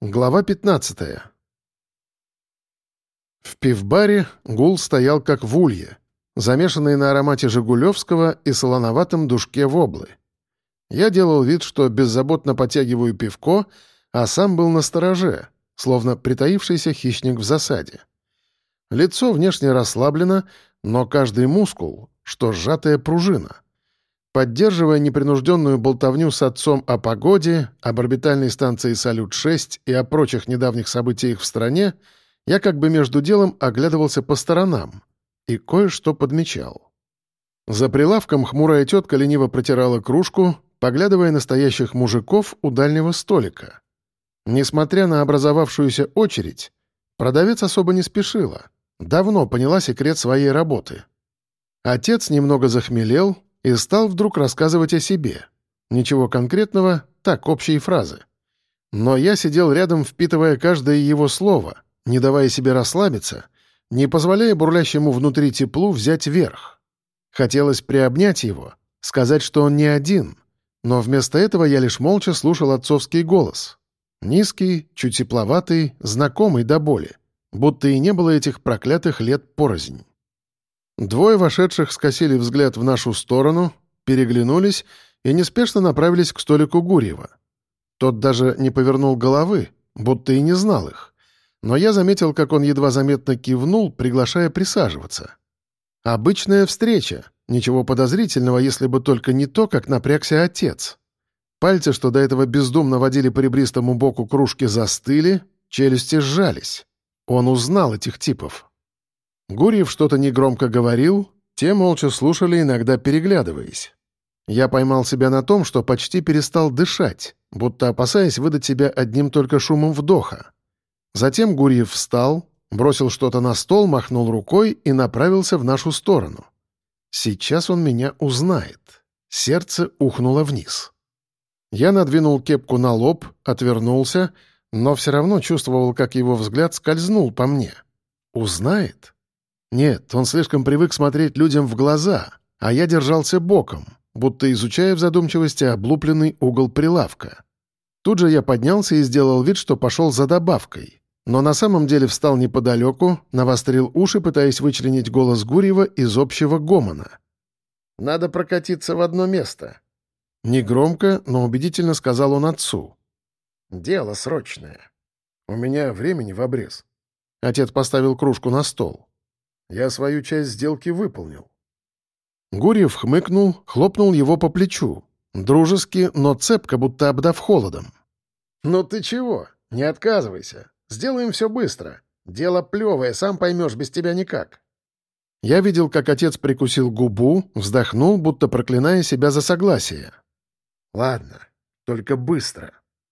Глава 15. В пивбаре гул стоял как в улье, замешанный на аромате жигулевского и солоноватом душке воблы. Я делал вид, что беззаботно потягиваю пивко, а сам был настороже, словно притаившийся хищник в засаде. Лицо внешне расслаблено, но каждый мускул, что сжатая пружина. Поддерживая непринужденную болтовню с отцом о погоде, об орбитальной станции «Салют-6» и о прочих недавних событиях в стране, я как бы между делом оглядывался по сторонам и кое-что подмечал. За прилавком хмурая тетка лениво протирала кружку, поглядывая на стоящих мужиков у дальнего столика. Несмотря на образовавшуюся очередь, продавец особо не спешила, давно поняла секрет своей работы. Отец немного захмелел и стал вдруг рассказывать о себе. Ничего конкретного, так, общие фразы. Но я сидел рядом, впитывая каждое его слово, не давая себе расслабиться, не позволяя бурлящему внутри теплу взять верх. Хотелось приобнять его, сказать, что он не один, но вместо этого я лишь молча слушал отцовский голос. Низкий, чуть тепловатый, знакомый до боли, будто и не было этих проклятых лет порознь. Двое вошедших скосили взгляд в нашу сторону, переглянулись и неспешно направились к столику Гурьева. Тот даже не повернул головы, будто и не знал их. Но я заметил, как он едва заметно кивнул, приглашая присаживаться. Обычная встреча, ничего подозрительного, если бы только не то, как напрягся отец. Пальцы, что до этого бездумно водили по ребристому боку кружки, застыли, челюсти сжались. Он узнал этих типов. Гурьев что-то негромко говорил, те молча слушали, иногда переглядываясь. Я поймал себя на том, что почти перестал дышать, будто опасаясь выдать себя одним только шумом вдоха. Затем Гурьев встал, бросил что-то на стол, махнул рукой и направился в нашу сторону. Сейчас он меня узнает. Сердце ухнуло вниз. Я надвинул кепку на лоб, отвернулся, но все равно чувствовал, как его взгляд скользнул по мне. Узнает? Нет, он слишком привык смотреть людям в глаза, а я держался боком, будто изучая в задумчивости облупленный угол прилавка. Тут же я поднялся и сделал вид, что пошел за добавкой, но на самом деле встал неподалеку, навострил уши, пытаясь вычленить голос Гурьева из общего гомона. «Надо прокатиться в одно место», — негромко, но убедительно сказал он отцу. «Дело срочное. У меня времени в обрез». Отец поставил кружку на стол. «Я свою часть сделки выполнил». Гурьев хмыкнул, хлопнул его по плечу. Дружески, но цепко, будто обдав холодом. «Ну ты чего? Не отказывайся. Сделаем все быстро. Дело плевое, сам поймешь, без тебя никак». Я видел, как отец прикусил губу, вздохнул, будто проклиная себя за согласие. «Ладно, только быстро».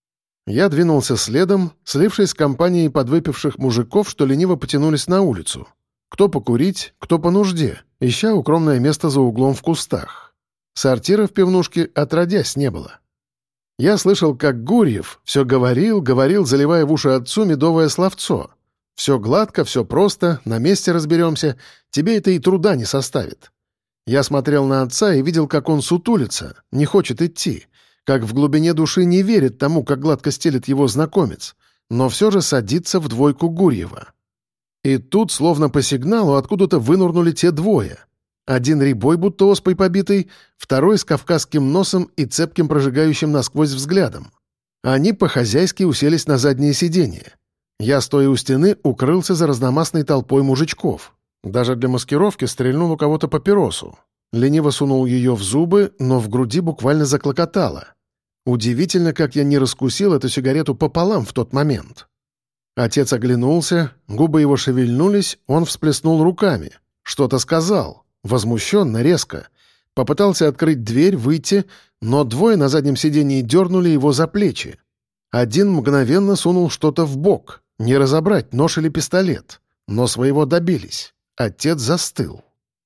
Я двинулся следом, слившись с компанией подвыпивших мужиков, что лениво потянулись на улицу. Кто покурить, кто по нужде, ища укромное место за углом в кустах. Сортира в пивнушке отродясь не было. Я слышал, как Гурьев все говорил, заливая в уши отцу медовое словцо. «Все гладко, все просто, на месте разберемся, тебе это и труда не составит». Я смотрел на отца и видел, как он сутулится, не хочет идти, как в глубине души не верит тому, как гладко стелит его знакомец, но все же садится в двойку Гурьева. И тут, словно по сигналу, откуда-то вынурнули те двое. Один рябой, будто оспой побитый, второй с кавказским носом и цепким прожигающим насквозь взглядом. Они по-хозяйски уселись на заднее сиденье. Я, стоя у стены, укрылся за разномастной толпой мужичков. Даже для маскировки стрельнул у кого-то папиросу. Лениво сунул ее в зубы, но в груди буквально заклокотало. Удивительно, как я не раскусил эту сигарету пополам в тот момент. Отец оглянулся, губы его шевельнулись, он всплеснул руками. Что-то сказал, возмущенно, резко. Попытался открыть дверь, выйти, но двое на заднем сидении дернули его за плечи. Один мгновенно сунул что-то в бок, не разобрать, нож или пистолет. Но своего добились. Отец застыл.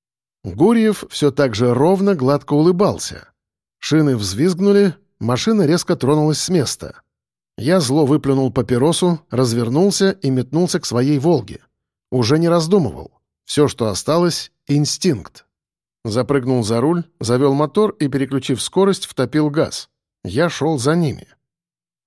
Гурьев все так же ровно, гладко улыбался. Шины взвизгнули, машина резко тронулась с места. Я зло выплюнул папиросу, развернулся и метнулся к своей «Волге». Уже не раздумывал. Все, что осталось — инстинкт. Запрыгнул за руль, завел мотор и, переключив скорость, втопил газ. Я шел за ними.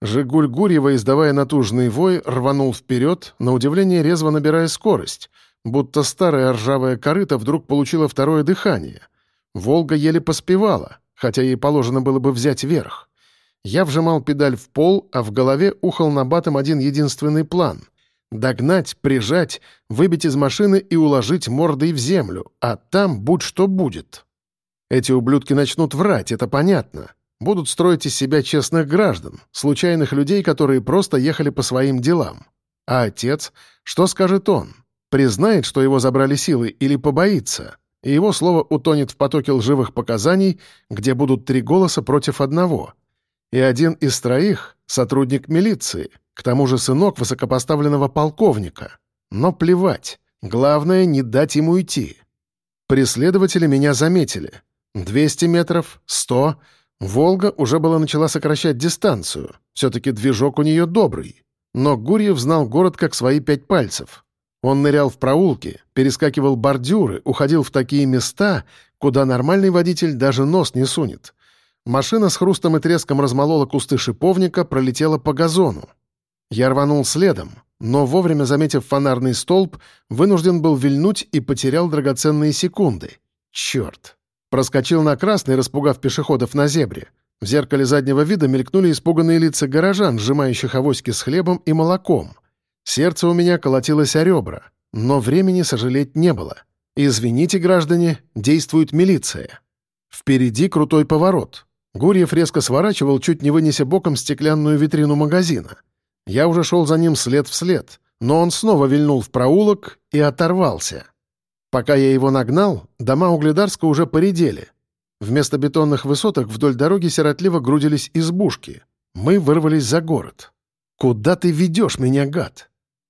«Жигуль» Гурьева, издавая натужный вой, рванул вперед, на удивление резво набирая скорость, будто старая ржавая корыта вдруг получила второе дыхание. «Волга» еле поспевала, хотя ей положено было бы взять верх. Я вжимал педаль в пол, а в голове ухал набатом один единственный план — догнать, прижать, выбить из машины и уложить мордой в землю, а там будь что будет. Эти ублюдки начнут врать, это понятно. Будут строить из себя честных граждан, случайных людей, которые просто ехали по своим делам. А отец? Что скажет он? Признает, что его забрали силы, или побоится? И его слово утонет в потоке лживых показаний, где будут 3 голоса против одного. И один из 3 — сотрудник милиции, к тому же сынок высокопоставленного полковника. Но плевать. Главное — не дать ему идти. Преследователи меня заметили. 200 метров, 100. «Волга» уже была начала сокращать дистанцию. Все-таки движок у нее добрый. Но Гурьев знал город как свои 5 пальцев. Он нырял в проулки, перескакивал бордюры, уходил в такие места, куда нормальный водитель даже нос не сунет. Машина с хрустом и треском размолола кусты шиповника, пролетела по газону. Я рванул следом, но вовремя заметив фонарный столб, вынужден был вильнуть и потерял драгоценные секунды. Черт! Проскочил на красный, распугав пешеходов на зебре. В зеркале заднего вида мелькнули испуганные лица горожан, сжимающих авоськи с хлебом и молоком. Сердце у меня колотилось о ребра, но времени сожалеть не было. «Извините, граждане, действует милиция». Впереди крутой поворот. Гурьев резко сворачивал, чуть не вынеся боком стеклянную витрину магазина. Я уже шел за ним след в след, но он снова вильнул в проулок и оторвался. Пока я его нагнал, дома Угледарска уже поредели. Вместо бетонных высоток вдоль дороги сиротливо грудились избушки. Мы вырвались за город. «Куда ты ведешь меня, гад?»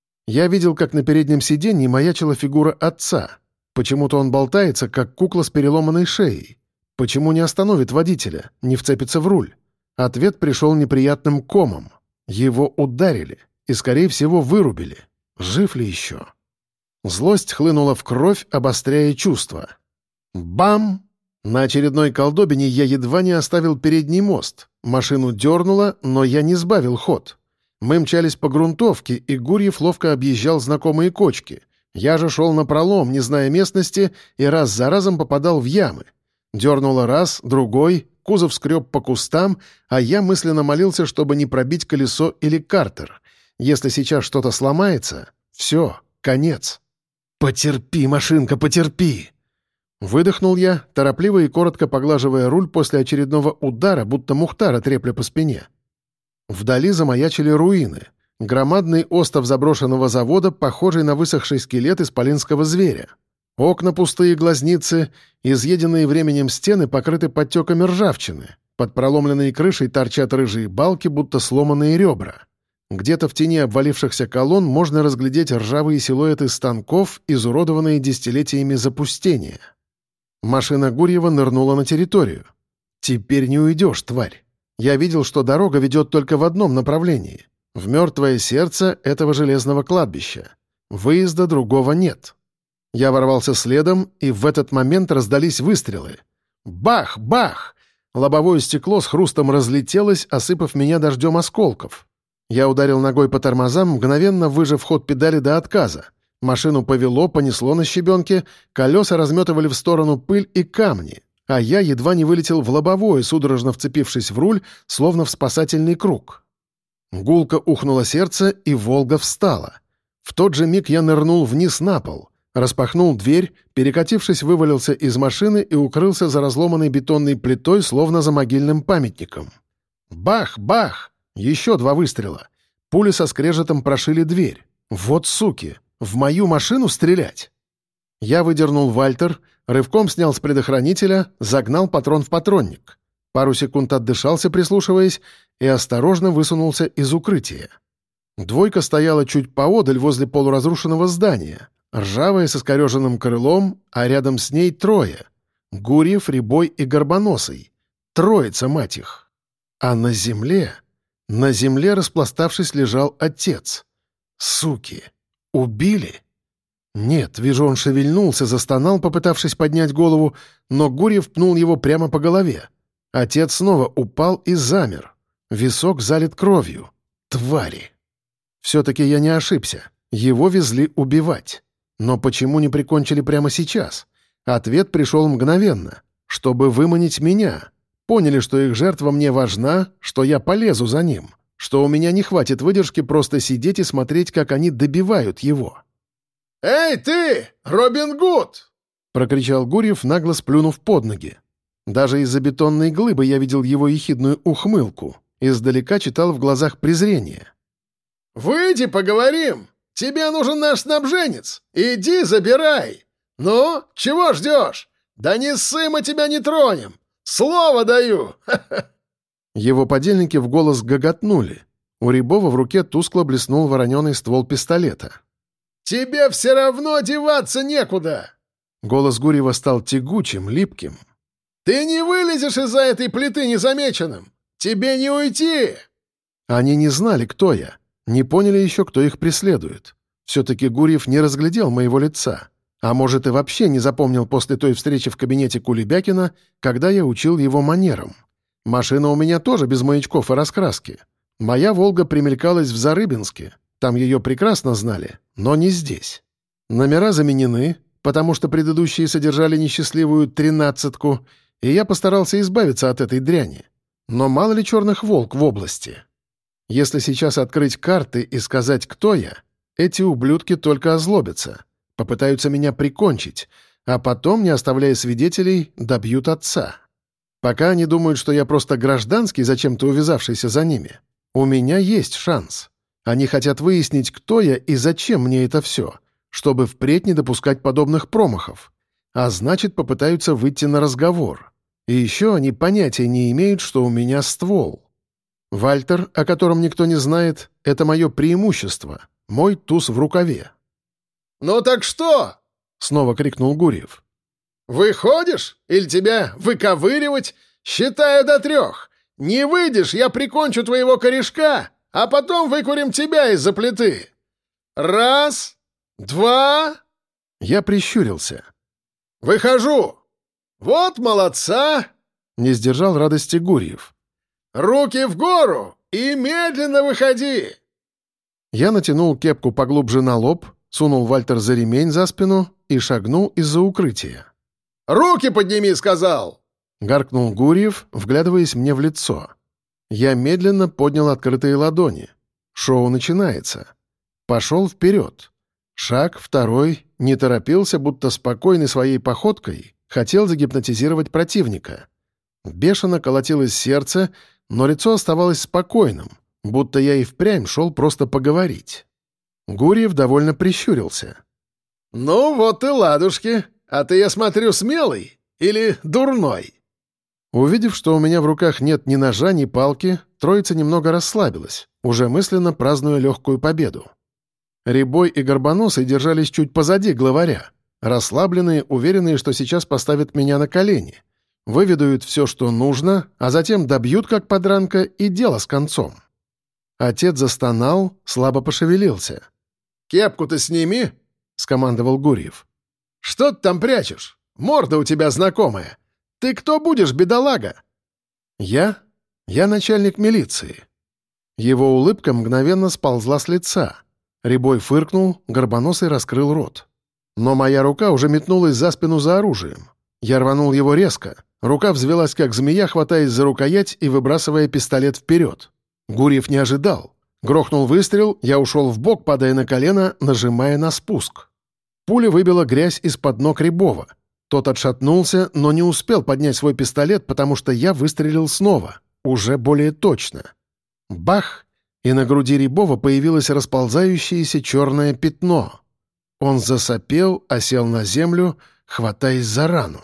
Я видел, как на переднем сиденье маячила фигура отца. Почему-то он болтается, как кукла с переломанной шеей. Почему не остановит водителя, не вцепится в руль? Ответ пришел неприятным комом. Его ударили и, скорее всего, вырубили. Жив ли еще? Злость хлынула в кровь, обостряя чувства. Бам! На очередной колдобине я едва не оставил передний мост. Машину дернуло, но я не сбавил ход. Мы мчались по грунтовке, и Гурьев ловко объезжал знакомые кочки. Я же шел напролом, не зная местности, и раз за разом попадал в ямы. Дернуло раз, другой, кузов скреб по кустам, а я мысленно молился, чтобы не пробить колесо или картер. Если сейчас что-то сломается, все, конец. «Потерпи, машинка, потерпи!» Выдохнул я, торопливо и коротко поглаживая руль после очередного удара, будто Мухтара трепля по спине. Вдали замаячили руины. Громадный остов заброшенного завода, похожий на высохший скелет исполинского зверя. Окна пустые глазницы, изъеденные временем стены покрыты подтеками ржавчины. Под проломленной крышей торчат рыжие балки, будто сломанные ребра. Где-то в тени обвалившихся колонн можно разглядеть ржавые силуэты станков, изуродованные десятилетиями запустения. Машина Гурьева нырнула на территорию. «Теперь не уйдешь, тварь. Я видел, что дорога ведет только в одном направлении. В мертвое сердце этого железного кладбища. Выезда другого нет». Я ворвался следом, и в этот момент раздались выстрелы. Бах! Бах! Лобовое стекло с хрустом разлетелось, осыпав меня дождем осколков. Я ударил ногой по тормозам, мгновенно выжав ход педали до отказа. Машину повело, понесло на щебенке, колеса разметывали в сторону пыль и камни, а я едва не вылетел в лобовое, судорожно вцепившись в руль, словно в спасательный круг. Гулко ухнуло сердце, и «Волга» встала. В тот же миг я нырнул вниз на пол, распахнул дверь, перекатившись, вывалился из машины и укрылся за разломанной бетонной плитой, словно за могильным памятником. Бах! Бах! Еще 2 выстрела. Пули со скрежетом прошили дверь. Вот суки! В мою машину стрелять? Я выдернул Вальтер, рывком снял с предохранителя, загнал патрон в патронник. Пару секунд отдышался, прислушиваясь, и осторожно высунулся из укрытия. 2 стояла чуть поодаль возле полуразрушенного здания. Ржавая с искореженным крылом, а рядом с ней 3. Гурьев, Рябой и Горбоносый. Троица, мать их. А на земле... На земле, распластавшись, лежал отец. Суки! Убили? Нет, вижу, он шевельнулся, застонал, попытавшись поднять голову, но Гурьев пнул его прямо по голове. Отец снова упал и замер. Висок залит кровью. Твари! Все-таки я не ошибся. Его везли убивать. Но почему не прикончили прямо сейчас? Ответ пришел мгновенно. Чтобы выманить меня. Поняли, что их жертва мне важна, что я полезу за ним, что у меня не хватит выдержки просто сидеть и смотреть, как они добивают его. «Эй, ты, Робин Гуд!» — прокричал Гурьев, нагло сплюнув под ноги. Даже из-за бетонной глыбы я видел его ехидную ухмылку. Издалека читал в глазах презрение. «Выйди, поговорим! Тебе нужен наш снабженец! Иди, забирай! Ну, чего ждешь? Да не ссы, мы тебя не тронем! Слово даю!» Его подельники в голос гоготнули. У Рябова в руке тускло блеснул вороненый ствол пистолета. «Тебе все равно деваться некуда!» Голос Гурьева стал тягучим, липким. «Ты не вылезешь из-за этой плиты незамеченным! Тебе не уйти!» Они не знали, кто я. Не поняли еще, кто их преследует. Все-таки Гурьев не разглядел моего лица. А может, и вообще не запомнил после той встречи в кабинете Кулебякина, когда я учил его манерам. Машина у меня тоже без маячков и раскраски. Моя «Волга» примелькалась в Зарыбинске. Там ее прекрасно знали, но не здесь. Номера заменены, потому что предыдущие содержали несчастливую 13-ку, и я постарался избавиться от этой дряни. Но мало ли черных «Волк» в области. Если сейчас открыть карты и сказать, кто я, эти ублюдки только озлобятся. Попытаются меня прикончить, а потом, не оставляя свидетелей, добьют отца. Пока они думают, что я просто гражданский, зачем-то увязавшийся за ними, у меня есть шанс. Они хотят выяснить, кто я и зачем мне это все, чтобы впредь не допускать подобных промахов. А значит, попытаются выйти на разговор. И еще они понятия не имеют, что у меня ствол. Вальтер, о котором никто не знает, — это мое преимущество, мой туз в рукаве. «Ну так что?» — снова крикнул Гурьев. «Выходишь? Или тебя выковыривать? Считаю до 3. Не выйдешь, я прикончу твоего корешка, а потом выкурим тебя из-за плиты. 1, 2...» Я прищурился. «Выхожу!» «Вот молодца!» — не сдержал радости Гурьев. «Руки в гору и медленно выходи!» Я натянул кепку поглубже на лоб, сунул Вальтер за ремень за спину и шагнул из-за укрытия. «Руки подними!» — сказал! — гаркнул Гурьев, вглядываясь мне в лицо. Я медленно поднял открытые ладони. Шоу начинается. Пошел вперед. Шаг, 2, не торопился, будто спокойной своей походкой хотел загипнотизировать противника. Бешено колотилось сердце, но лицо оставалось спокойным, будто я и впрямь шел просто поговорить. Гурьев довольно прищурился. «Ну вот и ладушки. А ты, я смотрю, смелый или дурной?» Увидев, что у меня в руках нет ни ножа, ни палки, троица немного расслабилась, уже мысленно празднуя легкую победу. Рябой и Горбоносый держались чуть позади главаря, расслабленные, уверенные, что сейчас поставят меня на колени, выведают все, что нужно, а затем добьют, как подранка, и дело с концом. Отец застонал, слабо пошевелился. «Кепку-то сними!» — скомандовал Гурьев. «Что ты там прячешь? Морда у тебя знакомая. Ты кто будешь, бедолага?» «Я? Я начальник милиции». Его улыбка мгновенно сползла с лица. Рябой фыркнул, Горбоносый раскрыл рот. Но моя рука уже метнулась за спину за оружием. Я рванул его резко. Рука взвелась, как змея, хватаясь за рукоять и выбрасывая пистолет вперед. Гурьев не ожидал. Грохнул выстрел, я ушел вбок, падая на колено, нажимая на спуск. Пуля выбила грязь из-под ног Рябова. Тот отшатнулся, но не успел поднять свой пистолет, потому что я выстрелил снова, уже более точно. Бах! И на груди Рябова появилось расползающееся черное пятно. Он засопел, осел на землю, хватаясь за рану.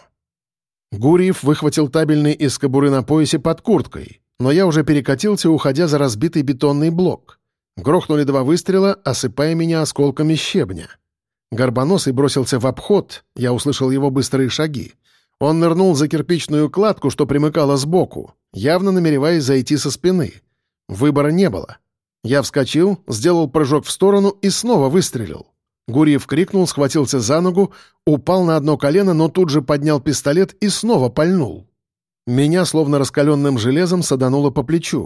Гурьев выхватил табельный из кобуры на поясе под курткой, но я уже перекатился, уходя за разбитый бетонный блок. Грохнули 2 выстрела, осыпая меня осколками щебня. Горбоносый бросился в обход, я услышал его быстрые шаги. Он нырнул за кирпичную кладку, что примыкала сбоку, явно намереваясь зайти со спины. Выбора не было. Я вскочил, сделал прыжок в сторону и снова выстрелил. Гурьев крикнул, схватился за ногу, упал на одно колено, но тут же поднял пистолет и снова пальнул. Меня, словно раскаленным железом, садануло по плечу.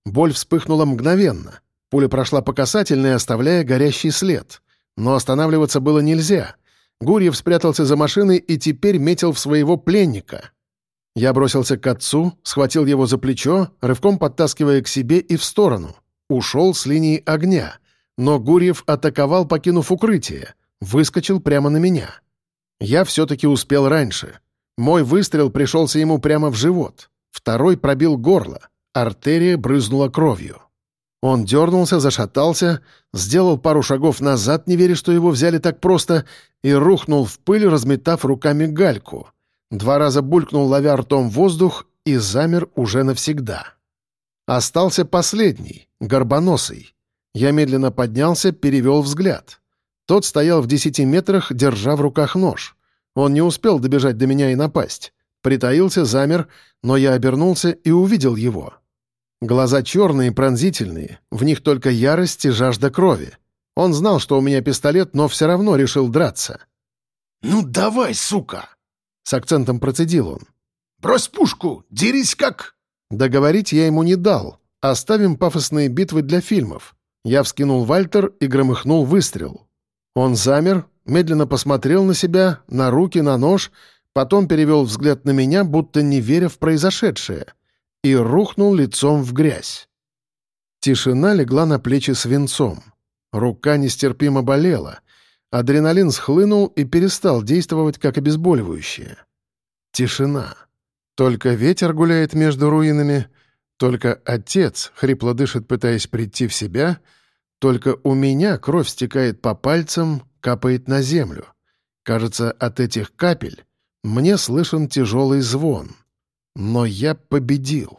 Боль вспыхнула мгновенно. Пуля прошла по касательной, оставляя горящий след. Но останавливаться было нельзя. Гурьев спрятался за машиной и теперь метил в своего пленника. Я бросился к отцу, схватил его за плечо, рывком подтаскивая к себе и в сторону. Ушел с линии огня. Но Гурьев атаковал, покинув укрытие. Выскочил прямо на меня. Я все-таки успел раньше. Мой выстрел пришелся ему прямо в живот. Второй пробил горло. Артерия брызнула кровью. Он дернулся, зашатался, сделал пару шагов назад, не веря, что его взяли так просто, и рухнул в пыль, разметав руками гальку. 2 раза булькнул, ловя ртом воздух, и замер уже навсегда. Остался последний, горбоносый. Я медленно поднялся, перевел взгляд. Тот стоял в 10 метрах, держа в руках нож. Он не успел добежать до меня и напасть. Притаился, замер, но я обернулся и увидел его. Глаза черные, пронзительные, в них только ярость и жажда крови. Он знал, что у меня пистолет, но все равно решил драться. «Ну давай, сука!» — с акцентом процедил он. «Брось пушку! Дерись как...» Договорить я ему не дал. Оставим пафосные битвы для фильмов. Я вскинул Вальтер и громыхнул выстрел. Он замер, медленно посмотрел на себя, на руки, на нож, потом перевел взгляд на меня, будто не веря в произошедшее, и рухнул лицом в грязь. Тишина легла на плечи свинцом. Рука нестерпимо болела. Адреналин схлынул и перестал действовать как обезболивающее. Тишина. Только ветер гуляет между руинами, только отец хрипло дышит, пытаясь прийти в себя, только у меня кровь стекает по пальцам, капает на землю. Кажется, от этих капель мне слышен тяжелый звон. Но я победил.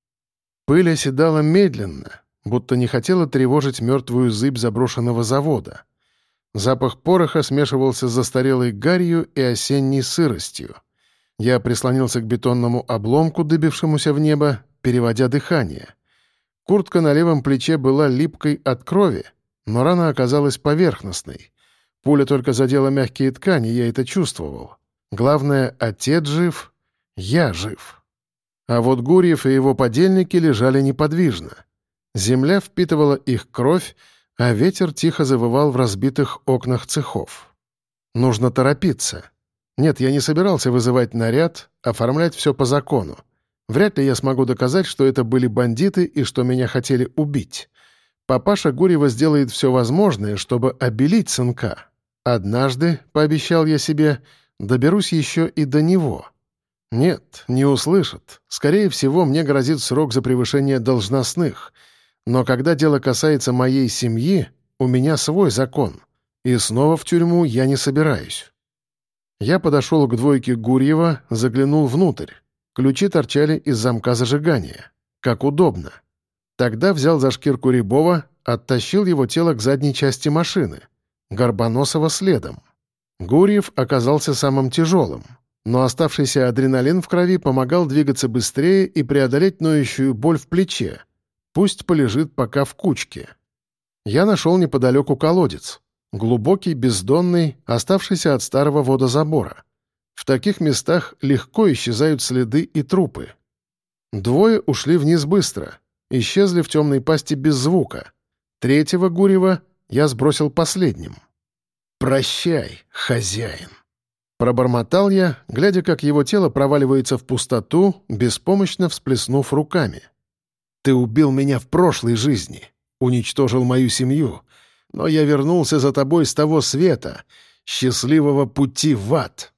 Пыль оседала медленно, будто не хотела тревожить мертвую зыбь заброшенного завода. Запах пороха смешивался с застарелой гарью и осенней сыростью. Я прислонился к бетонному обломку, дыбившемуся в небо, переводя дыхание. Куртка на левом плече была липкой от крови, но рана оказалась поверхностной. Пуля только задела мягкие ткани, я это чувствовал. Главное, отец жив, я жив. А вот Гурьев и его подельники лежали неподвижно. Земля впитывала их кровь, а ветер тихо завывал в разбитых окнах цехов. Нужно торопиться. Нет, я не собирался вызывать наряд, оформлять все по закону. Вряд ли я смогу доказать, что это были бандиты и что меня хотели убить. Папаша Гурьева сделает все возможное, чтобы обелить сынка. Однажды, пообещал я себе, доберусь еще и до него. Нет, не услышат. Скорее всего, мне грозит срок за превышение должностных. Но когда дело касается моей семьи, у меня свой закон. И снова в тюрьму я не собираюсь. Я подошел к двойке Гурьева, заглянул внутрь. Ключи торчали из замка зажигания. Как удобно. Тогда взял за шкирку Рябова, оттащил его тело к задней части машины. Горбоносова следом. Гурьев оказался самым тяжелым, но оставшийся адреналин в крови помогал двигаться быстрее и преодолеть ноющую боль в плече. Пусть полежит пока в кучке. Я нашел неподалеку колодец. Глубокий, бездонный, оставшийся от старого водозабора. В таких местах легко исчезают следы и трупы. Двое ушли вниз быстро, исчезли в темной пасти без звука. Третьего Гурьева я сбросил последним. «Прощай, хозяин!» Пробормотал я, глядя, как его тело проваливается в пустоту, беспомощно всплеснув руками. «Ты убил меня в прошлой жизни, уничтожил мою семью, но я вернулся за тобой с того света, счастливого пути в ад!»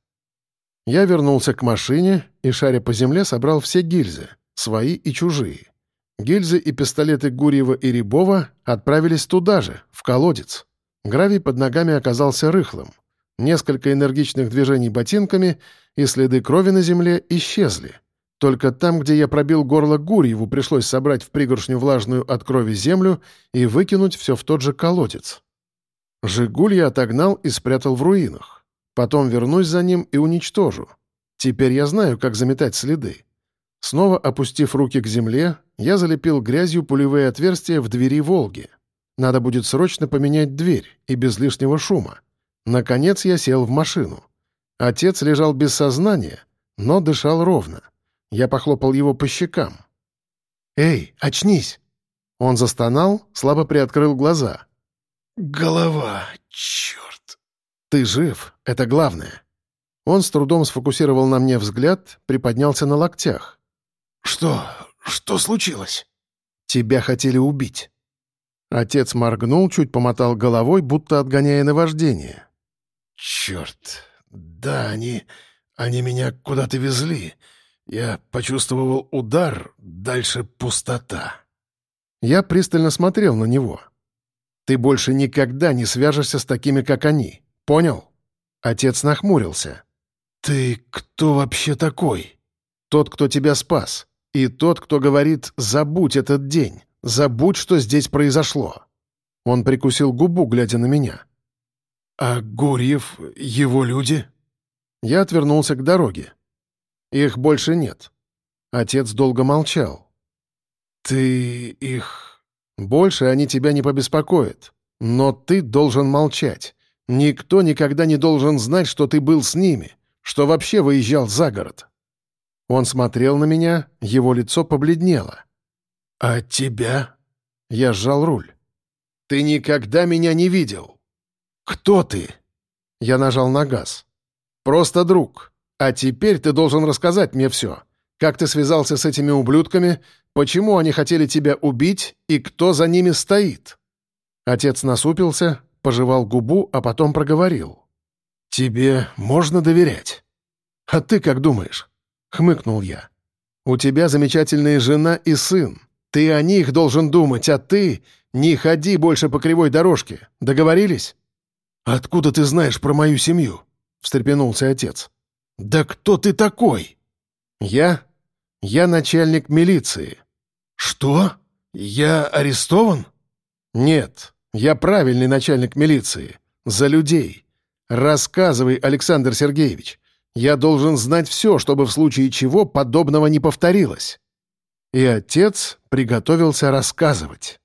Я вернулся к машине и, шаря по земле, собрал все гильзы, свои и чужие. Гильзы и пистолеты Гурьева и Рябова отправились туда же, в колодец. Гравий под ногами оказался рыхлым. Несколько энергичных движений ботинками, и следы крови на земле исчезли. Только там, где я пробил горло Гурьеву, пришлось собрать в пригоршню влажную от крови землю и выкинуть все в тот же колодец. «Жигуль» я отогнал и спрятал в руинах. Потом вернусь за ним и уничтожу. Теперь я знаю, как заметать следы. Снова опустив руки к земле, я залепил грязью пулевые отверстия в двери «Волги». Надо будет срочно поменять дверь и без лишнего шума. Наконец я сел в машину. Отец лежал без сознания, но дышал ровно. Я похлопал его по щекам. «Эй, очнись!» Он застонал, слабо приоткрыл глаза. Голова, черт. «Ты жив, это главное». Он с трудом сфокусировал на мне взгляд, приподнялся на локтях. Что случилось?» «Тебя хотели убить». Отец моргнул, чуть помотал головой, будто отгоняя наваждение. «Черт, да, они меня куда-то везли. Я почувствовал удар, дальше пустота». Я пристально смотрел на него. «Ты больше никогда не свяжешься с такими, как они. Понял?» Отец нахмурился. «Ты кто вообще такой?» «Тот, кто тебя спас. И тот, кто говорит «забудь этот день, забудь, что здесь произошло». Он прикусил губу, глядя на меня. «А Гурьев, его люди?» Я отвернулся к дороге. Их больше нет. Отец долго молчал. «Ты их...» «Больше они тебя не побеспокоят. Но ты должен молчать. Никто никогда не должен знать, что ты был с ними, что вообще выезжал за город». Он смотрел на меня, его лицо побледнело. «А тебя?» Я сжал руль. «Ты никогда меня не видел». «Кто ты?» Я нажал на газ. «Просто друг. А теперь ты должен рассказать мне все. Как ты связался с этими ублюдками, почему они хотели тебя убить и кто за ними стоит?» Отец насупился, пожевал губу, а потом проговорил. «Тебе можно доверять?» «А ты как думаешь?» — хмыкнул я. «У тебя замечательная жена и сын. Ты о них должен думать, а ты не ходи больше по кривой дорожке. Договорились?» «Откуда ты знаешь про мою семью?» — встрепенулся отец. «Да кто ты такой?» «Я начальник милиции». «Что? Я арестован?» «Нет, я правильный начальник милиции. За людей. Рассказывай, Александр Сергеевич. Я должен знать все, чтобы в случае чего подобного не повторилось». И отец приготовился рассказывать.